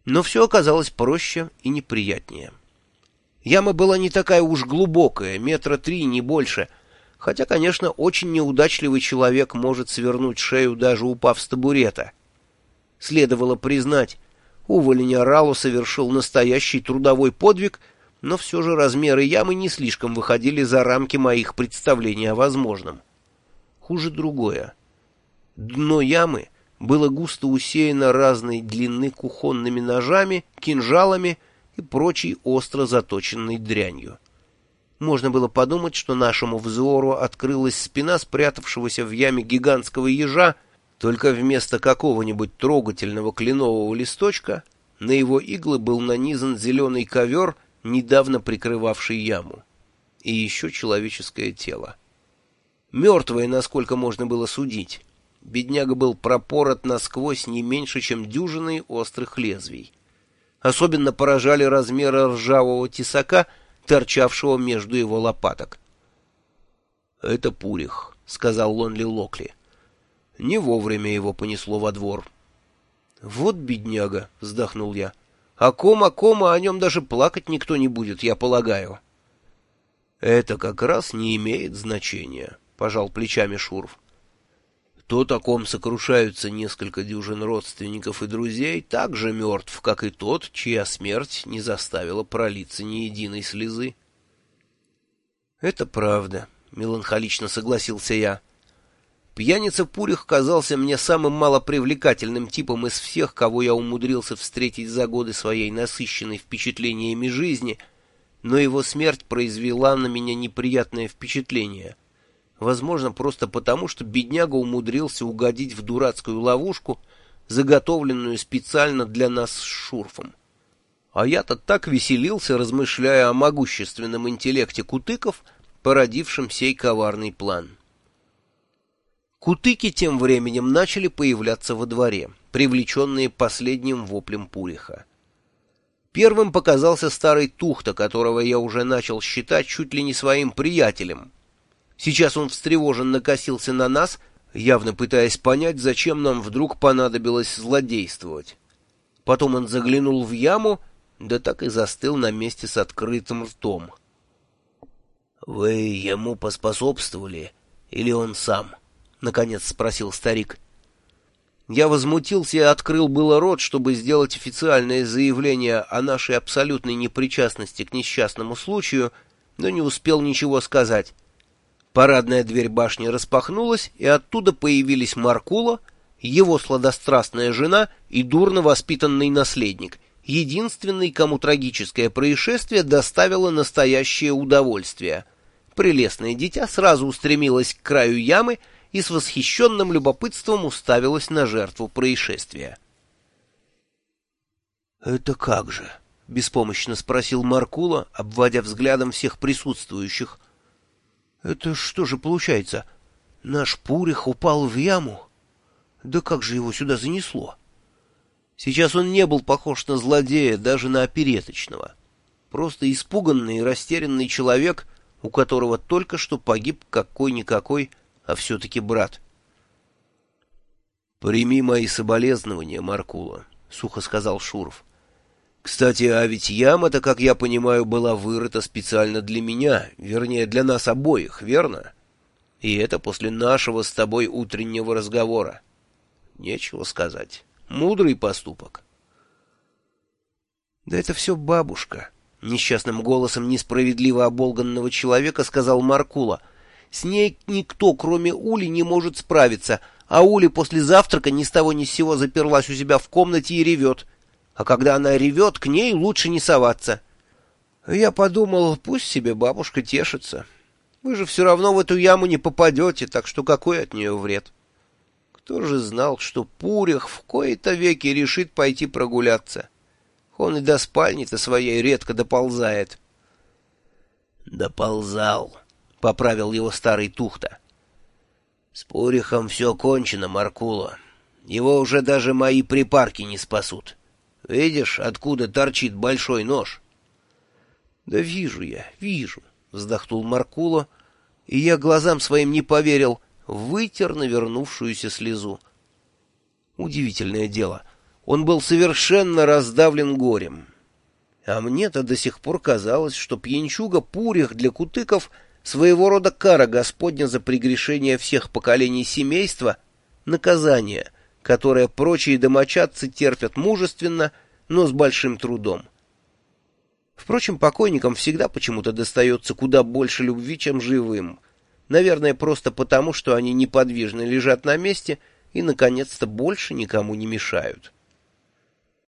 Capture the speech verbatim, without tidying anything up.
Но все оказалось проще и неприятнее. Яма была не такая уж глубокая, метра три, не больше, хотя, конечно, очень неудачливый человек может свернуть шею, даже упав с табурета. Следовало признать, уволень Ралу совершил настоящий трудовой подвиг, но все же размеры ямы не слишком выходили за рамки моих представлений о возможном. Хуже другое. Дно ямы было густо усеяно разной длины кухонными ножами, кинжалами и прочей остро заточенной дрянью. Можно было подумать, что нашему взору открылась спина спрятавшегося в яме гигантского ежа, только вместо какого-нибудь трогательного кленового листочка на его иглы был нанизан зеленый ковер, недавно прикрывавший яму, и еще человеческое тело. Мертвое, насколько можно было судить. Бедняга был пропорот насквозь не меньше, чем дюжиной острых лезвий. Особенно поражали размеры ржавого тесака, торчавшего между его лопаток. — Это Пурих, — сказал Лонли Локли. Не вовремя его понесло во двор. — Вот бедняга, — вздохнул я. — О ком, о ком, а о нем даже плакать никто не будет, я полагаю. — Это как раз не имеет значения, — пожал плечами Шурф. Тот, о ком сокрушаются несколько дюжин родственников и друзей, так же мертв, как и тот, чья смерть не заставила пролиться ни единой слезы. — Это правда, — меланхолично согласился я. Пьяница Пурих казался мне самым малопривлекательным типом из всех, кого я умудрился встретить за годы своей насыщенной впечатлениями жизни, но его смерть произвела на меня неприятное впечатление. Возможно, просто потому, что бедняга умудрился угодить в дурацкую ловушку, заготовленную специально для нас с Шурфом. А я-то так веселился, размышляя о могущественном интеллекте кутыков, породившем сей коварный план. Кутыки тем временем начали появляться во дворе, привлеченные последним воплем Пуриха. Первым показался старый Тухта, которого я уже начал считать чуть ли не своим приятелем. Сейчас он встревоженно косился на нас, явно пытаясь понять, зачем нам вдруг понадобилось злодействовать. Потом он заглянул в яму, да так и застыл на месте с открытым ртом. — Вы ему поспособствовали, или он сам? — наконец спросил старик. Я возмутился и открыл было рот, чтобы сделать официальное заявление о нашей абсолютной непричастности к несчастному случаю, но не успел ничего сказать. Парадная дверь башни распахнулась, и оттуда появились Маркула, его сладострастная жена и дурно воспитанный наследник, единственный, кому трагическое происшествие доставило настоящее удовольствие. Прелестное дитя сразу устремилось к краю ямы и с восхищенным любопытством уставилась на жертву происшествия. — Это как же? — беспомощно спросил Маркула, обводя взглядом всех присутствующих. — Это что же получается? Наш Пурих упал в яму? Да как же его сюда занесло? Сейчас он не был похож на злодея, даже на опереточного. Просто испуганный и растерянный человек, у которого только что погиб какой-никакой, а все-таки брат. — Прими мои соболезнования, Маркула, — сухо сказал Шурф. — Кстати, а ведь яма-то, как я понимаю, была вырыта специально для меня, вернее, для нас обоих, верно? И это после нашего с тобой утреннего разговора. Нечего сказать. Мудрый поступок. — Да это все бабушка, — несчастным голосом несправедливо оболганного человека сказал Маркула. С ней никто, кроме Ули, не может справиться, а Ули после завтрака ни с того ни с сего заперлась у себя в комнате и ревет. А когда она ревет, к ней лучше не соваться. Я подумал, пусть себе бабушка тешится. Вы же все равно в эту яму не попадете, так что какой от нее вред? Кто же знал, что Пурих в кои-то веки решит пойти прогуляться? Он и до спальни-то своей редко доползает. — Доползал, — поправил его старый Тухта. — С Пурихом все кончено, Маркула. Его уже даже мои припарки не спасут. Видишь, откуда торчит большой нож? — Да вижу я, вижу, — вздохнул Маркула, и я глазам своим не поверил, вытер навернувшуюся слезу. Удивительное дело. Он был совершенно раздавлен горем. А мне-то до сих пор казалось, что пьянчуга Пурих для кутыков своего рода кара Господня за прегрешение всех поколений семейства, наказание, которое прочие домочадцы терпят мужественно, но с большим трудом. Впрочем, покойникам всегда почему-то достается куда больше любви, чем живым. Наверное, просто потому, что они неподвижно лежат на месте и, наконец-то, больше никому не мешают.